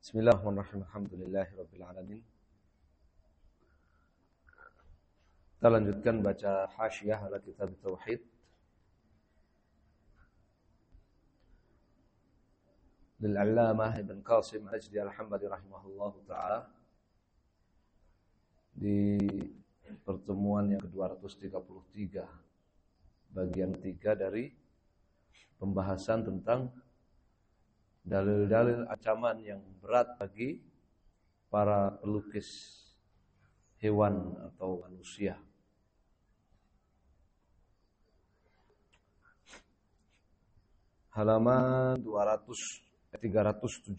Bismillahirrahmanirrahim. Alhamdulillahirabbil alamin. Kita lanjutkan baca Hasyiyah ala Kitab Tauhid lil Allamah Ibn Qasim Ajdi Al-Hambali rahimahullahu taala di pertemuan yang ke-233, bagian 3 dari pembahasan tentang dalil-dalil ancaman yang berat bagi para pelukis hewan atau manusia. Halaman 373.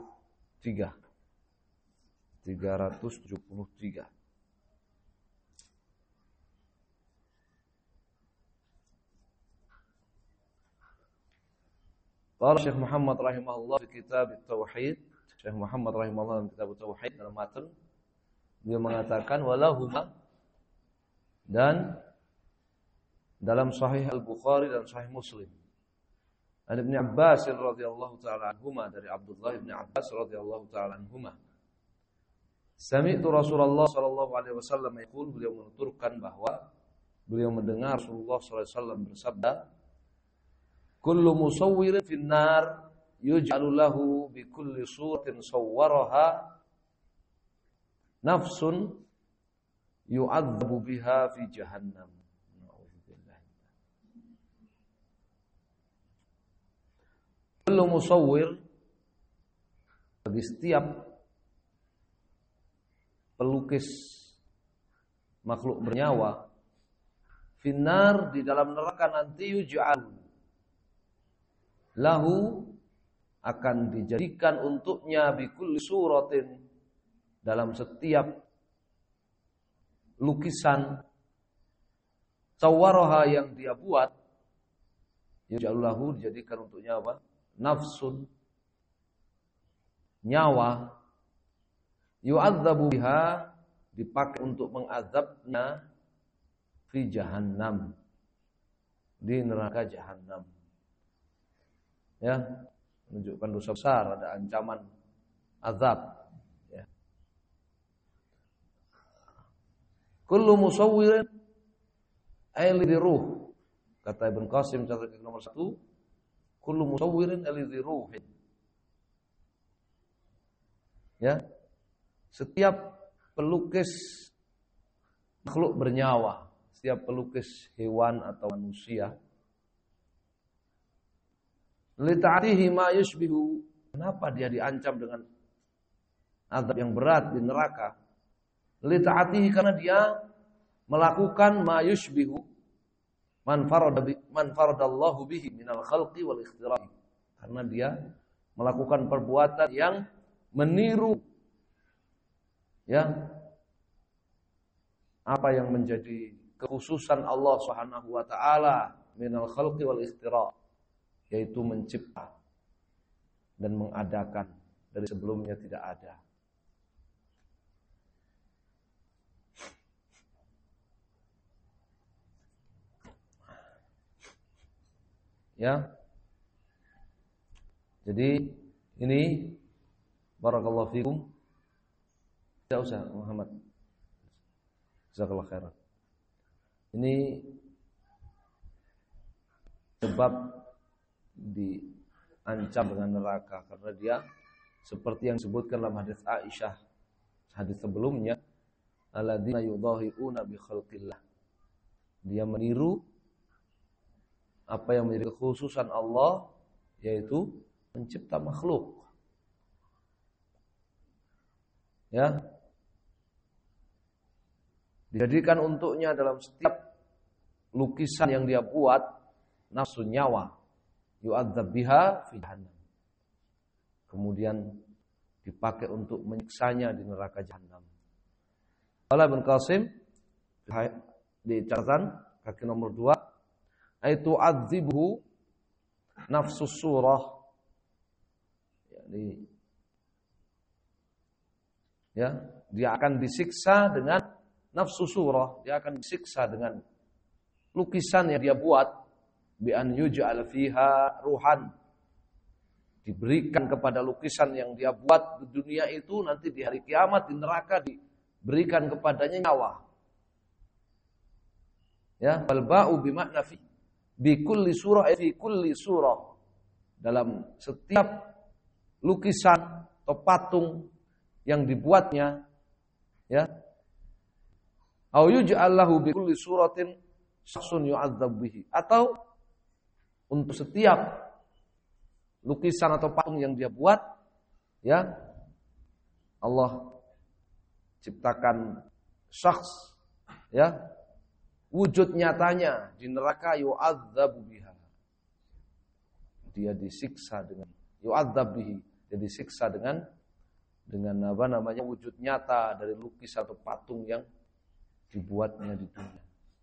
Qala Syekh Muhammad rahimahullah di kitab Tauhid. Syekh Muhammad rahimahullah dalam kitab Tauhid dalam matan dia mengatakan walahuma, dan dalam Sahih Al-Bukhari dan Sahih Muslim an Ibnu Abbas radhiyallahu taala anhuma, dari Abdullah bin Abbas radhiyallahu taala anhuma, sami'tu Rasulullah sallallahu alaihi wasallam yaqul, beliau menuturkan bahwa beliau mendengar Rasulullah sallallahu alaihi wasallam bersabda, kullu musawwirin finnar yuj'alu lahu bi kulli suratin sawwaraha nafsun yu'adzabu biha fi jahannam. Kullu musawwir, bagi setiap pelukis makhluk bernyawa, finnar, di dalam neraka nanti, yuj'al lahu, akan dijadikan untuknya, bikulli suratin, dalam setiap lukisan, sawwaraha, yang dia buat, yuj'al lahu, dijadikan untuknya apa? Nafsun, nyawa, yu'adzabu biha, dipakai untuk mengazabnya, fi jahannam, di neraka jahannam. Ya, menunjukkan dosa besar, ada ancaman azab. Ya. Kullu musawwirin ailidhi ruh, kata Ibn Qasim catatan nomor 1, kullu musawwirin ailidhi ruhin. Ya, setiap pelukis makhluk bernyawa, setiap pelukis hewan atau manusia, lita'atihi ma yushbihu, kenapa dia diancam dengan azab yang berat di neraka? Lita'atihi, karena dia melakukan ma yushbihu man faradallahu bihi minal khalqi wal ikhtira'i, karena dia melakukan perbuatan yang meniru, ya, apa yang menjadi kekhususan Allah Subhanahu wa taala minal khalqi wal ikhtira', yaitu mencipta dan mengadakan dari sebelumnya tidak ada. Ya. Jadi ini barakallahu fikum. Tidak usah Muhammad. Jazakallahu khairan. Ini sebab diancam dengan neraka karena dia seperti yang disebutkan dalam hadis Aisyah, hadis sebelumnya, alladzina yudahiuna bi khalqillah, dia meniru apa yang menjadi kekhususan Allah, yaitu mencipta makhluk. Ya, dijadikan untuknya dalam setiap lukisan yang dia buat, nafsu, nyawa, yu'adzab biha fi jahannam, kemudian dipakai untuk menyiksanya di neraka jahannam. Qala Ibn Qasim di catatan kaki nomor 2, aitu adzibuhu nafsus surah, ya, dia akan disiksa dengan nafsu surah, dia akan disiksa dengan lukisan yang dia buat, bi an yuj'al fiha ruhan, diberikan kepada lukisan yang dia buat di dunia itu, nanti di hari kiamat di neraka diberikan kepadanya nyawa. Ya, bal ba'u bimakna fi bi kulli surah fi kulli surah. Dalam setiap lukisan atau patung yang dibuatnya, ya. Au yuj'al lahu bi kulli suratin syakhsun yu'adzab bihi, atau untuk setiap lukisan atau patung yang dia buat, ya, Allah ciptakan syakhs, ya, wujud nyatanya di neraka, yu'adzabu biha. Dia disiksa dengan yu'adzab bihi, dia disiksa dengan apa namanya wujud nyata dari lukisan atau patung yang dibuatnya di dunia.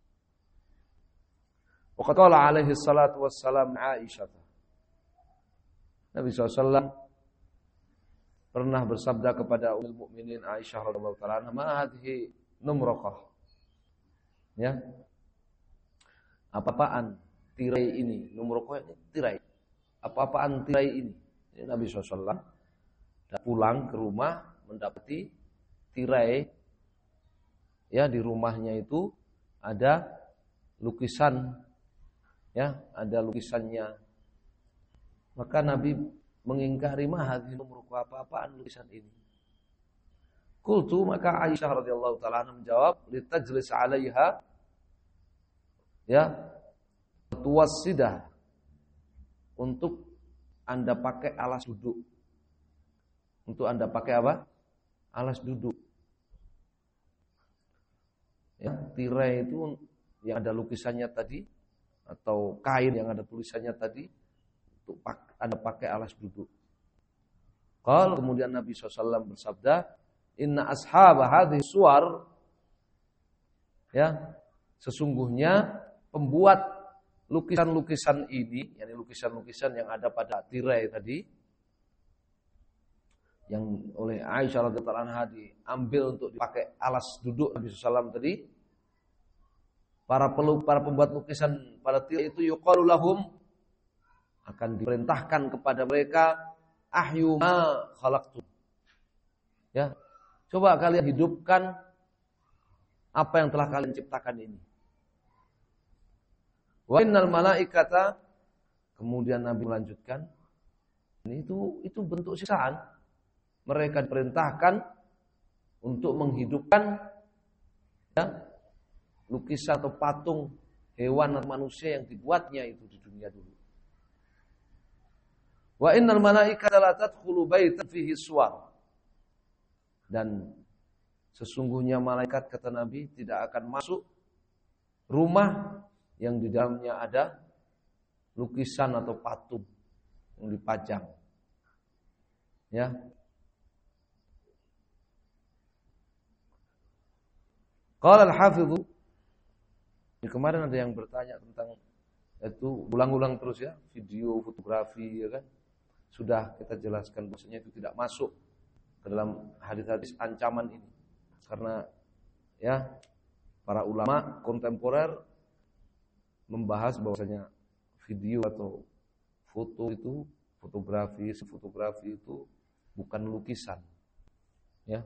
Wa qala alaihi salatu wassalam Aisyah. Nabi SAW pernah bersabda kepada Ummul Mukminin Aisyah radhiyallahu taala anha, "Ma hadhihi numraqah?" Ya. Apa-apaan tirai ini? Numraqah ini tirai. Apa-apaan tirai ini? Ya, Nabi SAW pulang ke rumah mendapati tirai, ya, di rumahnya itu ada lukisan, ya, ada lukisannya. Maka Nabi mengingkari, mahadhi numruku, apa-apaan lukisan ini. Qultu, maka Aisyah radhiyallahu taala anha menjawab, litajlis 'alaiha, ya, tuwassidah, untuk Anda pakai alas duduk. Untuk Anda pakai apa? Alas duduk. Ya, tirai itu yang ada lukisannya tadi, atau kain yang ada tulisannya tadi, untuk Anda pakai alas duduk. Kemudian Nabi SAW bersabda, inna ashab hadhihi suwar, ya, sesungguhnya pembuat lukisan-lukisan ini, yakni lukisan-lukisan yang ada pada tirai tadi, yang oleh Aisyah radhiyallahu anha diambil untuk dipakai alas duduk Nabi SAW tadi, para pembuat lukisan pada tirai itu yuqalu lahum, akan diperintahkan kepada mereka, ahyu ma khalaqtum. Ya, coba kalian hidupkan apa yang telah kalian ciptakan ini. Wa innal malaikata, kemudian Nabi melanjutkan, itu bentuk siksaan. Mereka diperintahkan untuk menghidupkan, ya, lukisan atau patung hewan atau manusia yang dibuatnya itu di dunia dulu. Wa innal malaikata la tadkhulu baitan fihi suwar. Dan sesungguhnya malaikat, kata Nabi, tidak akan masuk rumah yang di dalamnya ada lukisan atau patung yang dipajang. Ya. Qala al-hafidhu, kemarin ada yang bertanya tentang itu, ulang-ulang terus ya, video, fotografi, ya kan. Sudah kita jelaskan bahwasanya itu tidak masuk ke dalam hadis-hadis ancaman ini. Karena, ya, para ulama kontemporer membahas bahwasanya video atau foto itu, fotografi itu bukan lukisan. Ya.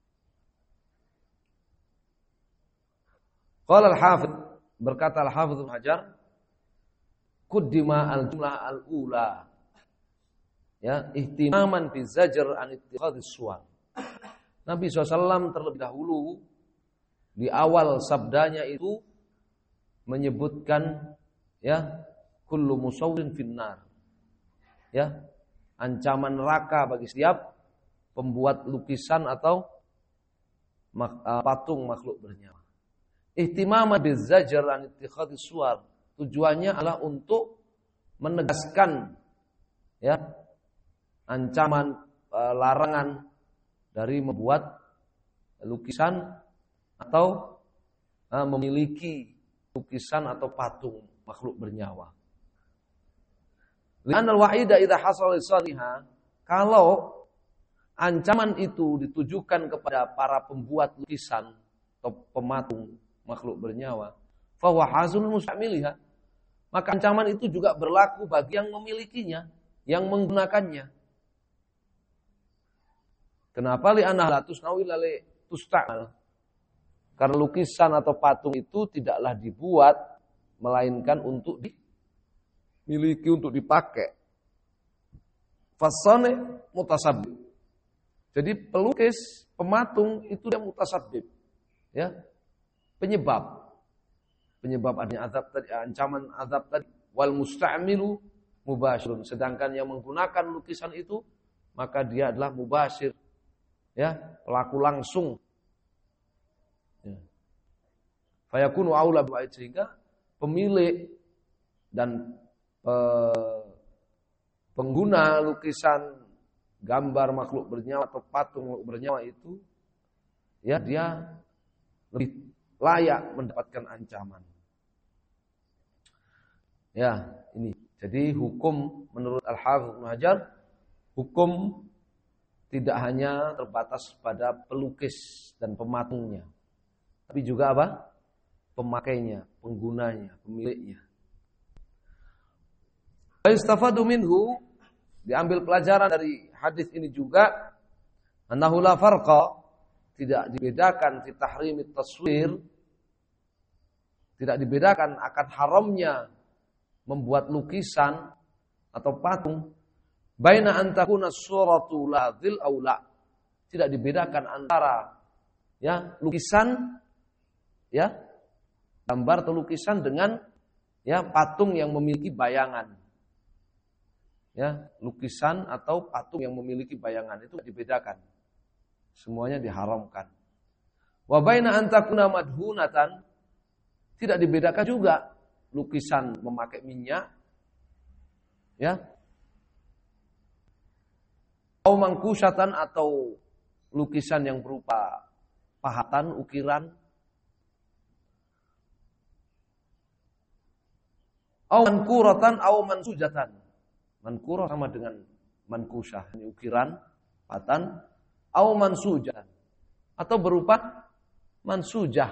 Qala al-Hafidz, berkata al-Hafidz Ibnu Hajar, quddima al-jumlah al-ula, ya, ihtimaman bi zajr an ittikhadhis suwar. Nabi SAW terlebih dahulu di awal sabdanya itu menyebutkan, ya, kullu musawwirin finnar, ya, ancaman neraka bagi setiap pembuat lukisan atau patung makhluk bernyawa. Ihtimaman bi zajr an ittikhadhis suwar, tujuannya adalah untuk menegaskan, ya, ancaman, larangan dari membuat lukisan atau memiliki lukisan atau patung makhluk bernyawa. Li'anal wa'ida idza hasala lisaniha, kalau ancaman itu ditujukan kepada para pembuat lukisan atau pematung makhluk bernyawa, fa huwa hazul mustamiliha, maka ancaman itu juga berlaku bagi yang memilikinya, yang menggunakannya. Kenapa li'annaha la tusnawi la tusta'mal? Karena lukisan atau patung itu tidaklah dibuat melainkan untuk dimiliki, untuk dipakai. Fasane mutasabbib. Jadi pelukis, pematung itu dia mutasabbib. Ya. Penyebab adanya azab tadi, ancaman azab tadi. Wal musta'milu mubashirun. Sedangkan yang menggunakan lukisan itu maka dia adalah mubashir. Ya, pelaku langsung. Ya. Fayakunu aula ba'id, sehingga pemilik dan pengguna lukisan gambar makhluk bernyawa atau patung makhluk bernyawa itu ya dia lebih layak mendapatkan ancaman. Ya, ini. Jadi hukum menurut Al-Hafidz Ibnu Hajar, hukum tidak hanya terbatas pada pelukis dan pematungnya, tapi juga apa? Pemakainya, penggunanya, pemiliknya. Istafadu minhu, diambil pelajaran dari hadis ini juga, annahu la farqa, tidak dibedakan fi tahrimit taswir, tidak dibedakan akan haramnya membuat lukisan atau patung, baina an takuna suratu la dzil aw la. Tidak dibedakan antara ya lukisan ya gambar atau lukisan dengan ya patung yang memiliki bayangan. Ya, lukisan atau patung yang memiliki bayangan itu dibedakan. Semuanya diharamkan. Wa baina an takuna madhunatan, tidak dibedakan juga lukisan memakai minyak ya. Au mangkusatan, atau lukisan yang berupa pahatan, ukiran. Au mankuratan au mansujatan. Mankurah sama dengan mankusah, ini ukiran, pahatan. Au mansujatan, atau berupa mansujah.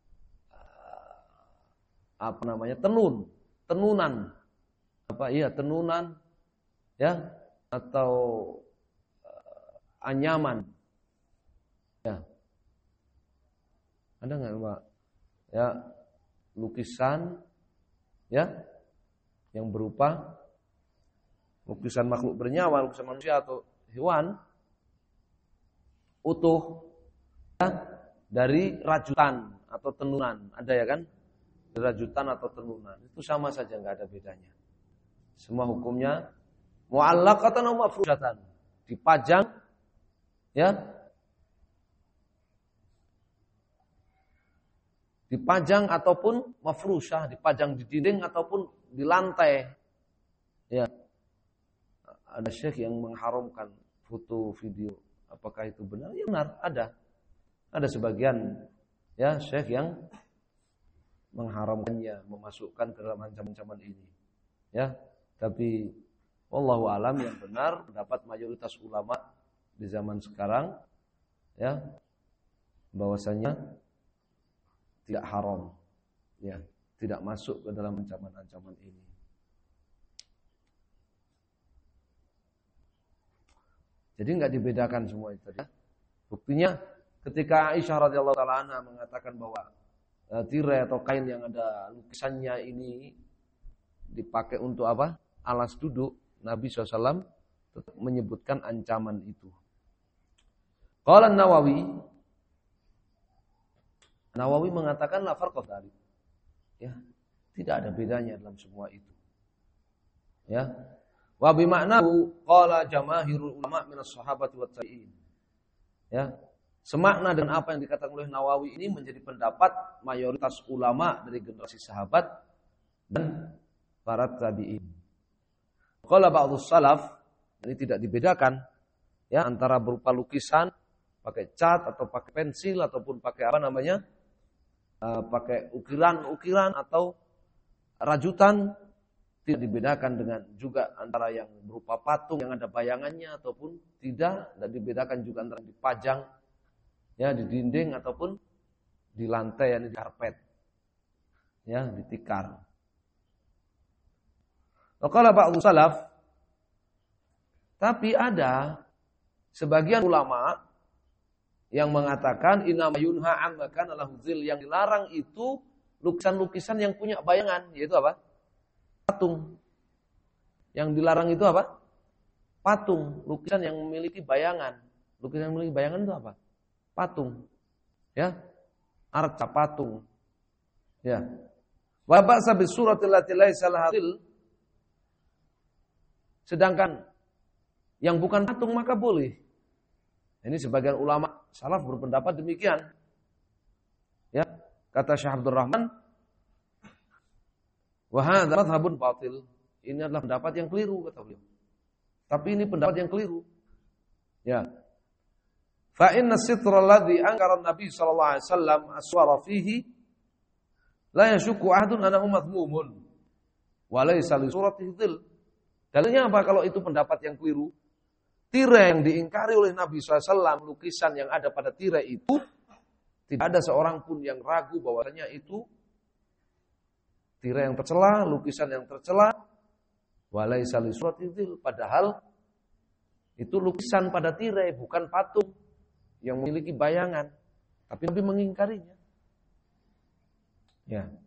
Apa namanya? Tenunan. Apa iya, tenunan ya, atau anyaman. Ya. Ada enggak, Pak? Ya, lukisan ya yang berupa lukisan makhluk bernyawa, lukisan manusia atau hewan utuh ya, dari rajutan atau tenunan. Ada ya kan? Rajutan atau tenunan. Itu sama saja, enggak ada bedanya. Semua hukumnya mu'allaqatan wa mafrushatan. Dipajang ya. Dipajang ataupun mafrushah, dipajang di dinding ataupun di lantai. Ya. Ada syekh yang mengharamkan foto, video. Apakah itu benar? Ya benar, ada. Ada sebagian ya syekh yang mengharamkannya, memasukkan ke dalam ancaman-ancaman ini. Ya, tapi wallahu alam, yang benar pendapat mayoritas ulama di zaman sekarang ya bahwasanya tidak haram. Ya, tidak masuk ke dalam ancaman-ancaman ini. Jadi enggak dibedakan semua itu ya. Buktinya ketika Aisyah radhiyallahu taala anha mengatakan bahwa tirai atau kain yang ada lukisannya ini dipakai untuk apa? Alas duduk, Nabi SAW tetap menyebutkan ancaman itu. Qala Nawawi mengatakan la farqa dzalik. Ya, tidak ada bedanya dalam semua itu. Ya. Wa bi ma'nahu qala jamaahirul ulama minas sahabati wat tabi'in. Ya. Semakna dengan apa yang dikatakan oleh Nawawi ini menjadi pendapat mayoritas ulama dari generasi sahabat dan para tabi'in. Qala ba'dhus salaf, ini tidak dibedakan ya antara berupa lukisan, pakai cat atau pakai pensil ataupun pakai apa namanya? Pakai ukiran-ukiran atau rajutan, tidak dibedakan dengan juga antara yang berupa patung yang ada bayangannya ataupun tidak, dan dibedakan juga antara dipajang ya di dinding ataupun di lantai, yang di karpet, ya di tikar. Qala ba'dhu salaf, Tapi ada sebagian ulama yang mengatakan innama yunha amma kana lahu zil, yang dilarang itu lukisan-lukisan yang punya bayangan, yaitu apa? Patung. Yang dilarang itu apa? Patung, lukisan yang memiliki bayangan. Lukisan yang memiliki bayangan itu apa? Patung. Ya. Arca patung. Ya. Wa ba'sa bis suratil lati laisa laha zil. Sedangkan yang bukan patung maka boleh. Ini sebagian ulama salaf berpendapat demikian. Ya, kata Syekh Abdul Rahman, wa hadza madhhabun batil. Ini adalah pendapat yang keliru, kata beliau. Tapi ini pendapat yang keliru. Ya. Fa inna sitra alladhi ankara an-nabi sallallahu alaihi wasallam aswara fihi la yashukku ahadun annahu madhmumun wa laysa li suratihi dhil. Dalilnya apa kalau itu pendapat yang keliru? Tirai yang diingkari oleh Nabi SAW, lukisan yang ada pada tirai itu, tidak ada seorang pun yang ragu bahwasanya itu tirai yang tercela, lukisan yang tercela, walaysa li suratihi dhil. Padahal itu lukisan pada tirai, bukan patung yang memiliki bayangan. Tapi Nabi mengingkarinya. Ya.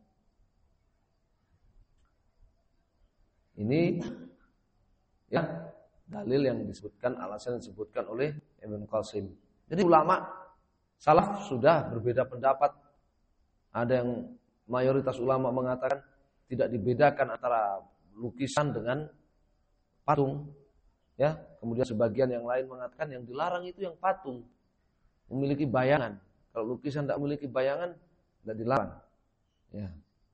Ini ya dalil yang disebutkan, alasan yang disebutkan oleh Ibn Qasim. Jadi ulama salaf sudah berbeda pendapat. Ada yang mayoritas ulama mengatakan tidak dibedakan antara lukisan dengan patung. Ya, kemudian sebagian yang lain mengatakan yang dilarang itu yang patung, memiliki bayangan. Kalau lukisan tidak memiliki bayangan, tidak dilarang. Ya.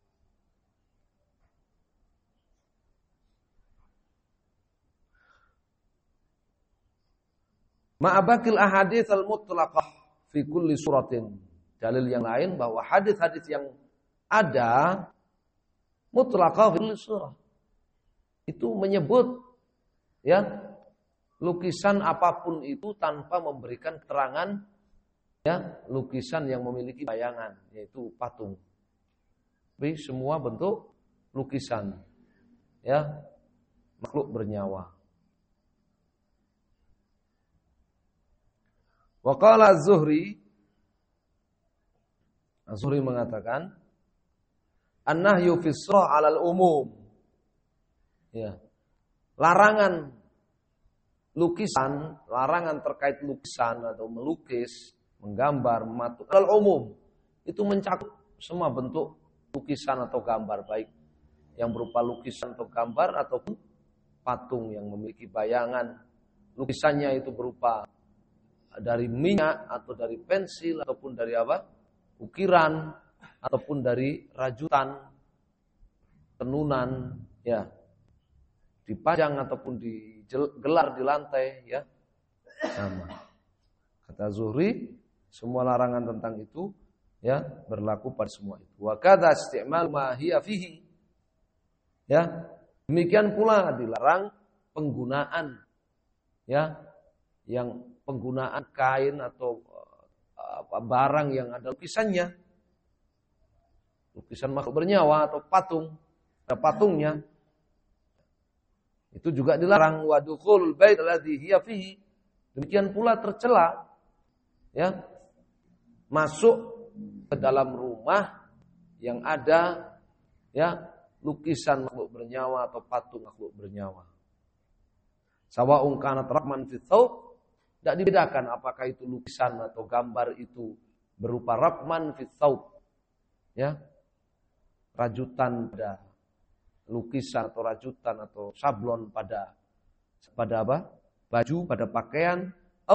Ma'abakil ahadits al-mutlaqah fi kulli suratin. Dalil yang lain bahwa hadis-hadis yang ada mutlaqah fi kulli surah itu menyebut ya lukisan apapun itu tanpa memberikan keterangan ya lukisan yang memiliki bayangan, yaitu patung. Tapi semua bentuk lukisan ya makhluk bernyawa. Wa qala Az-Zuhri mengatakan an-nahyu fi surah 'alal umum. Ya. Larangan lukisan, larangan terkait lukisan atau melukis, menggambar, mematung 'alal umum. Itu mencakup semua bentuk lukisan atau gambar, baik yang berupa lukisan atau gambar ataupun patung yang memiliki bayangan. Lukisannya itu berupa dari minyak atau dari pensil ataupun dari apa? Ukiran ataupun dari rajutan, tenunan, ya. Dipajang ataupun digelar di lantai, ya. Sama. Kata Zuhri, semua larangan tentang itu ya berlaku pada semua itu. Wa kadza isti'mal ma hiya fihi. Ya. Demikian pula dilarang penggunaan ya yang penggunaan kain atau barang yang ada lukisannya. Lukisan makhluk bernyawa atau patung, ada patungnya. Itu juga dilarang. Wa dukhulul bait alladhi hiya fihi. Demikian pula tercela ya masuk ke dalam rumah yang ada ya lukisan makhluk bernyawa atau patung makhluk bernyawa. Sawa'un kanat rakman fi thawb, tidak dibedakan apakah itu lukisan atau gambar itu berupa rakman fi thawb, ya, rajutan pada lukisan atau rajutan atau sablon pada apa? Baju, pada pakaian,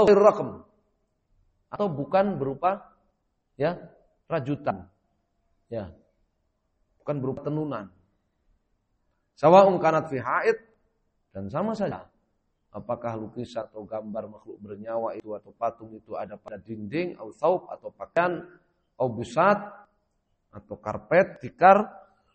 atau bukan berupa ya rajutan, ya, bukan berupa tenunan. Sawa'un kanat fi haid, dan sama saja. Apakah lukisan atau gambar makhluk bernyawa itu atau patung itu ada pada dinding, atau thawb, atau pakaian, atau busat, atau karpet, tikar,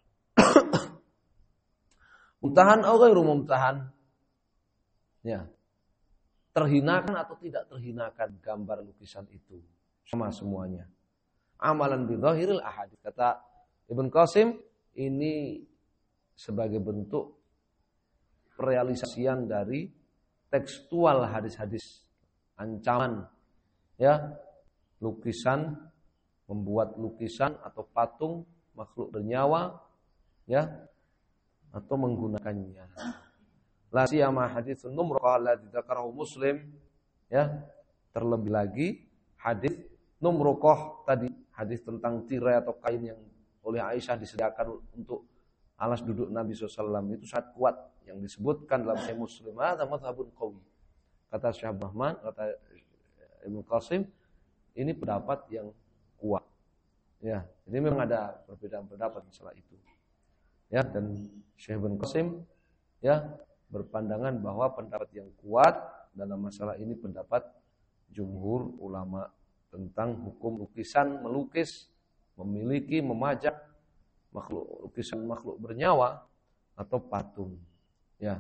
mumtahan atau ghairu mumtahan. Ya. Terhinakan atau tidak terhinakan gambar lukisan itu. Sama semuanya. Amalan bidhahiril ahadits. Kata Ibn Qasim, ini sebagai bentuk realisasian dari tekstual hadis-hadis ancaman, ya, lukisan, membuat lukisan atau patung makhluk bernyawa, ya, atau menggunakannya. La siyama haditsun numraqah allati dzakarahu Muslim, ya, terlebih lagi hadis numraqah tadi, hadis tentang tirai atau kain yang oleh Aisyah disediakan untuk alas duduk Nabi SAW, itu sangat kuat yang disebutkan dalam Sahih Muslim. Hadza mazhabun qawi. Kata Syekh Rahman, kata Ibnu Qasim, ini pendapat yang kuat. Ya, jadi memang ada perbedaan pendapat masalah itu. Ya, dan Syekh Ibnu Qasim, ya, berpandangan bahwa pendapat yang kuat dalam masalah ini pendapat jumhur ulama tentang hukum lukisan, melukis, memiliki, memajak makhluk, lukisan makhluk bernyawa atau patung. Ya.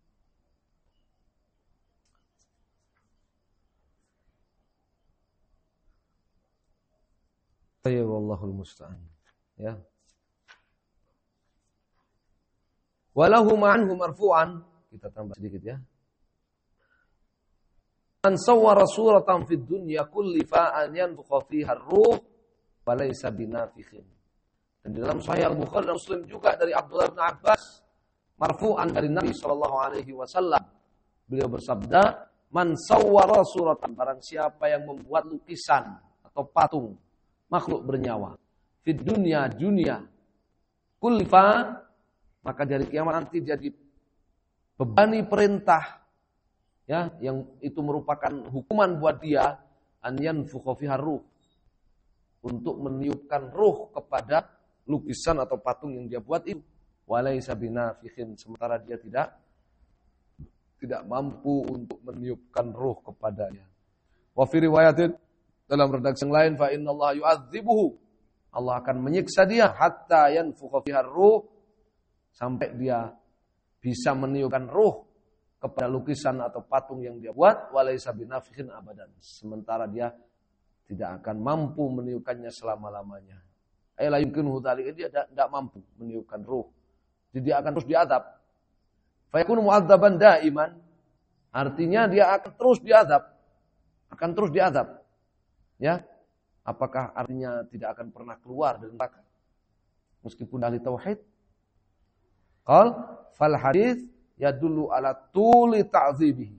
Ya wallahul musta'an. Ya. Walahu ma'anhu marfu'an, kita tambah sedikit ya. Man sawwara suratan fid dunya kullifa an yanfukha fiha ar-ruh wa laysa binafikhin. Dan dalam Sahih Al-Bukhari dan Muslim juga dari Abdullah bin Abbas marfu'an dari Nabi sallallahu alaihi wasallam. Beliau bersabda, "Man sawwara suratan, barang siapa yang membuat lukisan atau patung makhluk bernyawa fid dunya, dunia, kullifa, maka dari kiamat nanti jadi bebani perintah, ya, yang itu merupakan hukuman buat dia, an yanfukha fiha ruh, untuk meniupkan ruh kepada lukisan atau patung yang dia buat itu. Walaysa binafikhin, sementara dia tidak mampu untuk meniupkan ruh kepadanya. Wa fi riwayatin, dalam redaksi yang lain, fa innallaha yu'adzibuhu, Allah akan menyiksa dia hatta yanfukha fiha ruh, sampai dia bisa meniupkan ruh kepada lukisan atau patung yang dia buat. Walaysa binafikhin abadan, sementara dia tidak akan mampu meniupkannya selama-lamanya. La yumkinuhu dzalik, dia tidak mampu meniupkan ruh. Jadi dia akan terus diazab. Fa yakunu mu'adzaban daiman, artinya dia akan terus diazab. Akan terus diazab. Ya. Apakah artinya tidak akan pernah keluar dari neraka? Meskipun ahli tauhid. Qal fal hadits yadullu ala tuli ta'dzibihi.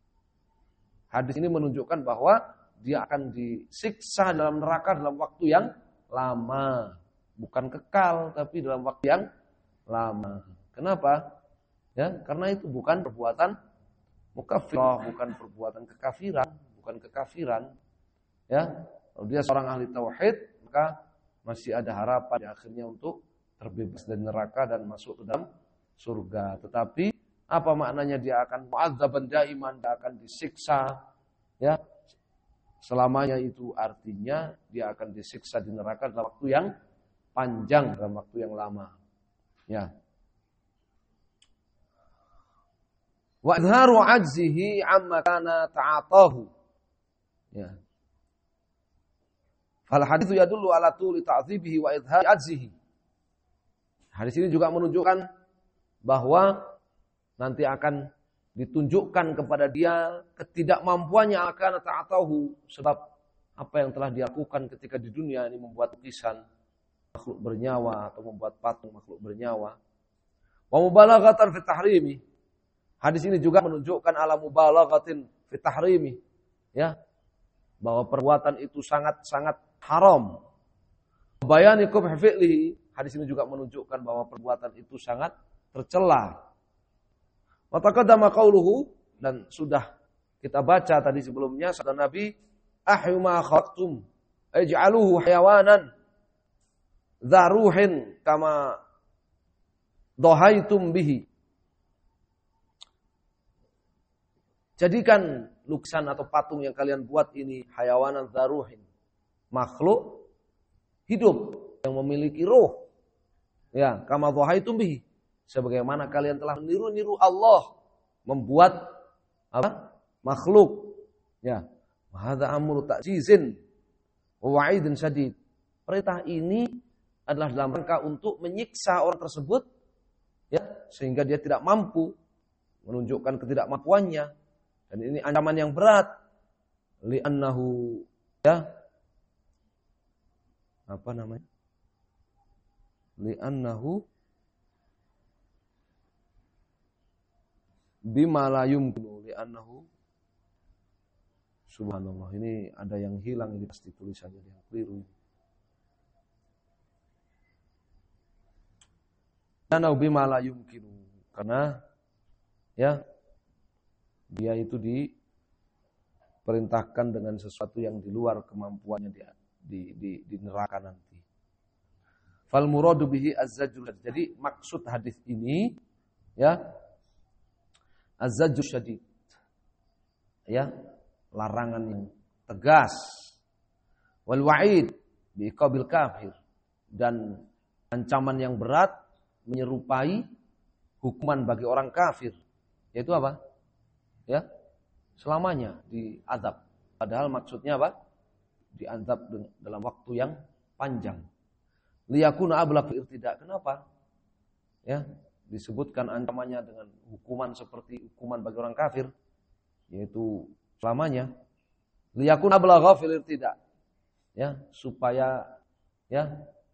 Hadis ini menunjukkan bahwa dia akan disiksa dalam neraka dalam waktu yang lama, bukan kekal, tapi dalam waktu yang lama. Kenapa? Ya, karena itu bukan perbuatan mukafirah, bukan perbuatan kekafiran, Ya, kalau dia seorang ahli tauhid, maka masih ada harapan di akhirnya untuk terbebas dari neraka dan masuk ke dalam surga. Tetapi apa maknanya dia akan mu'adzaban daiman, dia akan disiksa, ya, selamanya, itu artinya dia akan disiksa di neraka dalam waktu yang panjang, dalam waktu yang lama. Ya. Wa idharu ajzihi amma kana ta'atahu. Ya. Fal haditsu yadullu ala tuli ta'dzibihi wa idhari ajzihi. Hadis ini juga menunjukkan bahwa nanti akan ditunjukkan kepada dia ketidakmampuannya akan ta'atahu, sebab apa yang telah dilakukan ketika di dunia ini, membuat lukisan makhluk bernyawa atau membuat patung makhluk bernyawa. Wa mubalaghatan fi tahrimi. Hadis ini juga menunjukkan ala mubalaghatin fi tahrimi, ya, bahwa perbuatan itu sangat-sangat haram. Bayani qubh fi'lihi, hadis ini juga menunjukkan bahwa perbuatan itu sangat tercela. Wa taqaddama qauluhu, dan sudah kita baca tadi sebelumnya sabda Nabi, ahyu ma khalaqtum ij'aluhu hayawanan dza ruhin kama dhahaitum bihi. Jadikan lukisan atau patung yang kalian buat ini hayawanan dza ruhin, makhluk hidup yang memiliki ruh. Ya, kama dhahaitum bihi, sebagaimana kalian telah meniru-niru Allah membuat apa? Makhluk. Ya. Hadza amru ta'jizin wa wa'idin syadid. Perintah ini adalah dalam rangka untuk menyiksa orang tersebut, ya, sehingga dia tidak mampu, menunjukkan ketidakmampuannya, Dan ini ancaman yang berat. Li'annahu ya apa namanya? Li'annahu bima la yumkinu li'annahu subhanallah, ini ada yang hilang, ini pasti tulisannya yang keliru. Li'annahu bima la yumkinu, karena ya dia itu diperintahkan dengan sesuatu yang di luar kemampuannya dia di neraka nanti. Fal muradu bihi az-zajr. Jadi maksud hadis ini ya az-zajr syadid. Ya, larangan yang tegas. Wal wa'id bi iqabil kafir, dan ancaman yang berat menyerupai hukuman bagi orang kafir. Yaitu apa? Ya, selamanya diazab. Padahal maksudnya apa? Diazab dalam waktu yang panjang. Liyakuna ablaq irtidak. Kenapa? Ya, disebutkan ancamannya dengan hukuman seperti hukuman bagi orang kafir, yaitu selamanya. Liyakuna ablaq fil irtidak. Ya, supaya ya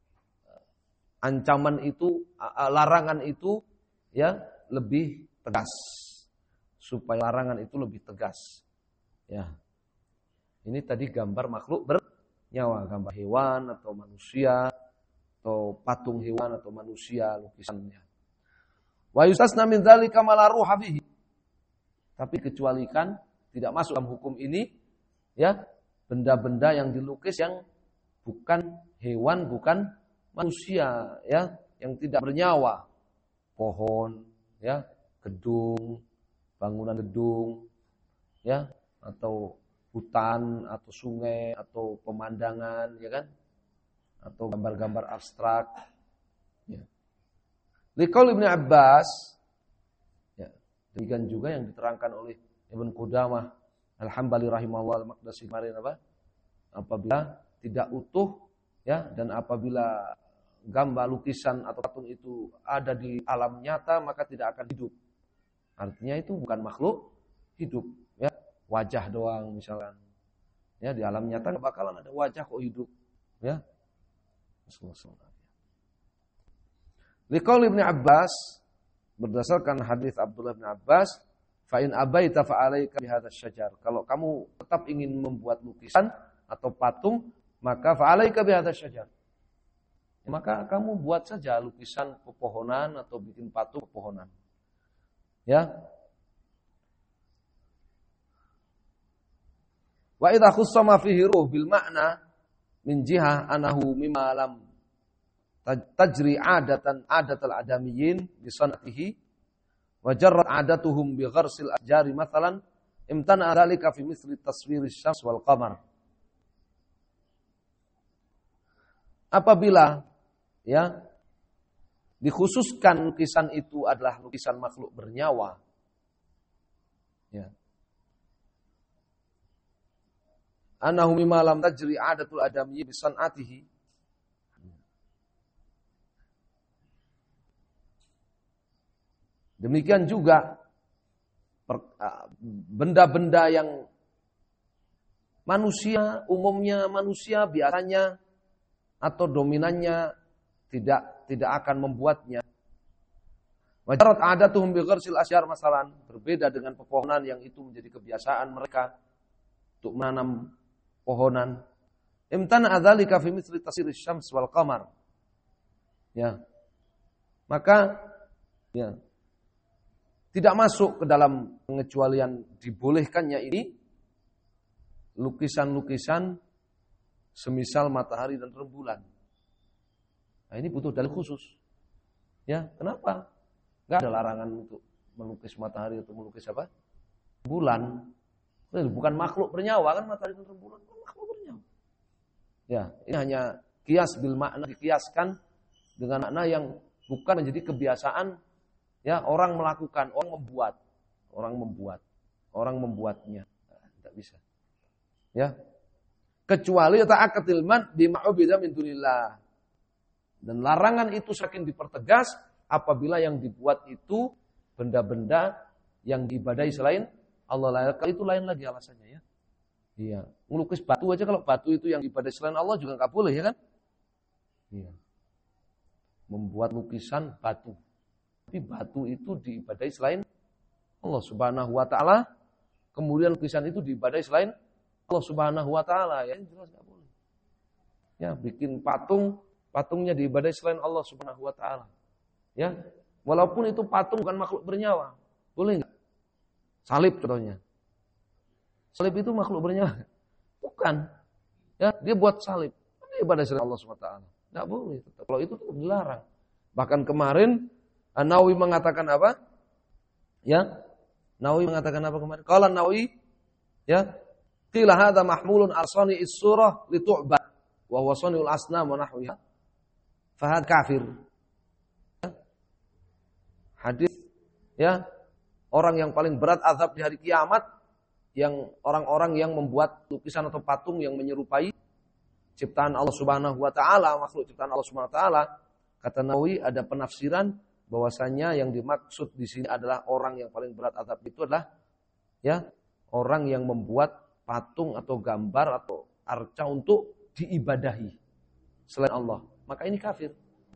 ancaman itu, larangan itu ya lebih tegas. Supaya larangan itu lebih tegas. Ya. Ini tadi gambar makhluk bernyawa, gambar hewan atau manusia atau patung hewan atau manusia lukisannya. Wa yustasna min dzalika ma la ruha bihi. Tapi kecualikan tidak masuk dalam hukum ini ya benda-benda yang dilukis yang bukan hewan, bukan manusia ya, yang tidak bernyawa. Pohon ya, gedung, bangunan gedung ya, atau hutan atau sungai atau pemandangan ya kan, atau gambar-gambar abstrak ya. Liqaul Ibnu Abbas ya, demikian juga yang diterangkan oleh Ibnu Qudamah Al-Hambali rahimahullah al-Maqdisi kemarin apa? Apabila tidak utuh ya, dan apabila gambar lukisan atau patung itu ada di alam nyata maka tidak akan hidup. Artinya itu bukan makhluk hidup ya, wajah doang misalkan. Ya, di alam nyata enggak bakalan ada wajah kok hidup ya. Liqaul Ibnu Abbas, berdasarkan hadis Abdullah bin Abbas, fa in abaita fa alaika bihadzal syajar. Kalau kamu tetap ingin membuat lukisan atau patung, maka fa alaika bihadzal syajar. Maka kamu buat saja lukisan pepohonan atau bikin patung pepohonan. Ya. Wa idza khussama fihi ruh bil ma'na min jihah anahu mimma lam tajri adatal adamiyyin bi sanatihi wa jarrat adatuhum bi gharsil ajari mathalan imtana dzalika fi misli taswir asy-syams wal qamar. Apabila ya dikhususkan lukisan itu adalah lukisan makhluk bernyawa ya, anahu mimma lam tajri adatul adamiyyi bi sanatihi, demikian juga benda-benda yang manusia, umumnya manusia biasanya atau dominannya tidak akan membuatnya. Wajarat adatuhum bi gharsil asyar masalan, berbeda dengan pepohonan yang itu menjadi kebiasaan mereka untuk menanam pohonan. Imtana adzalika fi mithli tasir asy-syams wal qamar. Ya. Maka ya tidak masuk ke dalam pengecualian dibolehkannya ini lukisan-lukisan semisal matahari dan rembulan. Nah, ini butuh dalil khusus. Ya, kenapa? Enggak ada larangan untuk melukis matahari atau melukis apa? Bulan. Bukan makhluk bernyawa kan, matahari dan rembulan bukan makhluk bernyawa. Ya, ini hanya kias bil makna, dikiaskan dengan makna yang bukan menjadi kebiasaan ya orang melakukan, orang membuatnya. Nah, tidak bisa. Ya. Kecuali ta'akatil man bima'ubida min dunillah. Dan larangan itu semakin dipertegas apabila yang dibuat itu benda-benda yang diibadahi selain Allah lain. Kalau itu lain lagi alasannya ya. Iya, melukis batu aja, kalau batu itu yang diibadahi selain Allah juga nggak boleh ya kan? Iya. Membuat lukisan batu. Tapi batu itu diibadahi selain Allah Subhanahu wa taala. Kemudian lukisan itu diibadahi selain Allah Subhanahu wa taala, ya jelas nggak boleh. Ya, bikin patung, patungnya diibadahi selain Allah Subhanahu wa taala. Ya. Walaupun itu patung bukan makhluk bernyawa. Boleh enggak? Salib contohnya. Salib itu makhluk bernyawa? Bukan. Ya, dia buat salib. Dia ibadahi selain Allah Subhanahu wa taala. Enggak boleh. Kalau itu tetap dilarang. Bahkan kemarin An-Nawawi mengatakan apa? Ya. Nawawi mengatakan apa kemarin? Qala Nawawi, ya, qila hadza mahmulun arsani is-surah li tu'bad wa huwa sani'ul asnam wa nahwiha. Fa kafir. Hadis, ya, orang yang paling berat azab di hari kiamat yang orang-orang yang membuat lukisan atau patung yang menyerupai ciptaan Allah Subhanahu wa taala, makhluk ciptaan Allah Subhanahu wa taala. Kata Nawawi ada penafsiran bahwasanya yang dimaksud di sini adalah orang yang paling berat azab itu adalah ya, orang yang membuat patung atau gambar atau arca untuk diibadahi selain Allah. Maka ini kafir.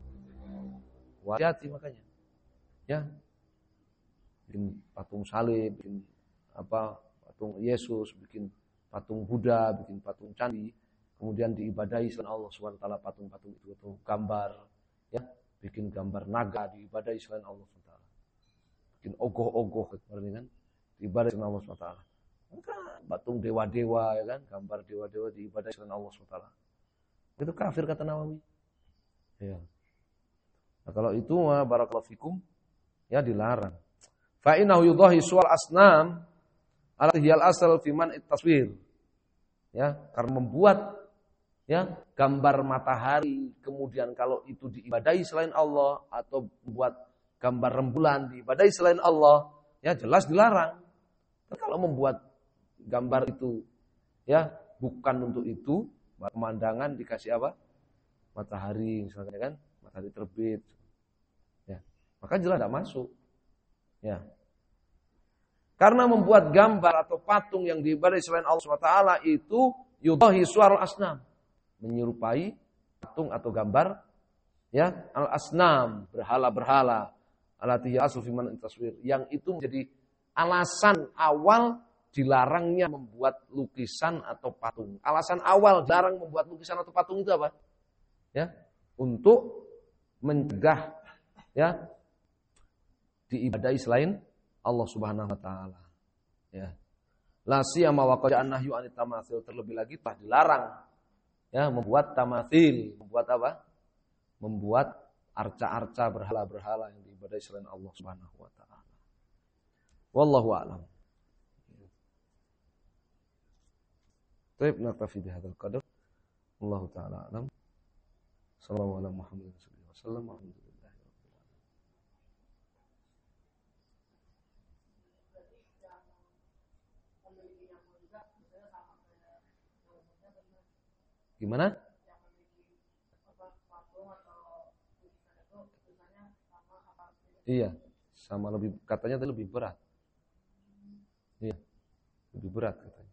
Hati-hati makanya. Ya. Bikin patung salib, bikin apa? Patung Yesus, bikin patung Buddha, bikin patung candi, kemudian diibadahi selain Allah Subhanahu wa taala patung-patung itu atau gambar, ya. Bikin gambar naga diibadahi selain Allah SWT. Bikin ogoh-ogoh kemarin kan, diibadahi selain Allah SWT. Maka patung dewa-dewa ya kan, gambar dewa-dewa diibadahi selain Allah SWT. Itu kafir kata Nawawi. Ya. Nah, kalau itu barakallahu fikum ya dilarang. Fa innahu yudahi suwal asnam allati hiyal asal fi man at-taswir. Ya, karena membuat ya, gambar matahari, kemudian kalau itu diibadahi selain Allah atau membuat gambar rembulan diibadahi selain Allah, ya jelas dilarang. Tapi kalau membuat gambar itu ya bukan untuk itu, pemandangan dikasih apa? Matahari misalnya kan, matahari terbit. Ya, maka jelas tidak masuk. Ya. Karena membuat gambar atau patung yang diibadahi selain Allah SWT itu yudahi suwarul asnam, menyerupai patung atau gambar ya al-asnam, berhala-berhala allati ya'sul fi man taswir, yang itu menjadi alasan awal dilarangnya membuat lukisan atau patung. Alasan awal dilarang membuat lukisan atau patung itu apa? Ya, untuk mencegah ya diibadahi selain Allah Subhanahu wa taala. Ya. La siyama wa qad annahyu anit tamatsil, terlebih lagi telah dilarang ya membuat tamathil, membuat apa? Membuat arca-arca berhala-berhala yang diibadahi selain Allah Subhanahu wa taala. Wallahu a'lam. Baik, naktafi bihadzal qadar. Wallahu taala a'lam. Sallallahu alaihi Muhammad sallallahu alaihi wasallam. Gimana? Iya, sama lebih katanya lebih berat. Iya, lebih berat katanya.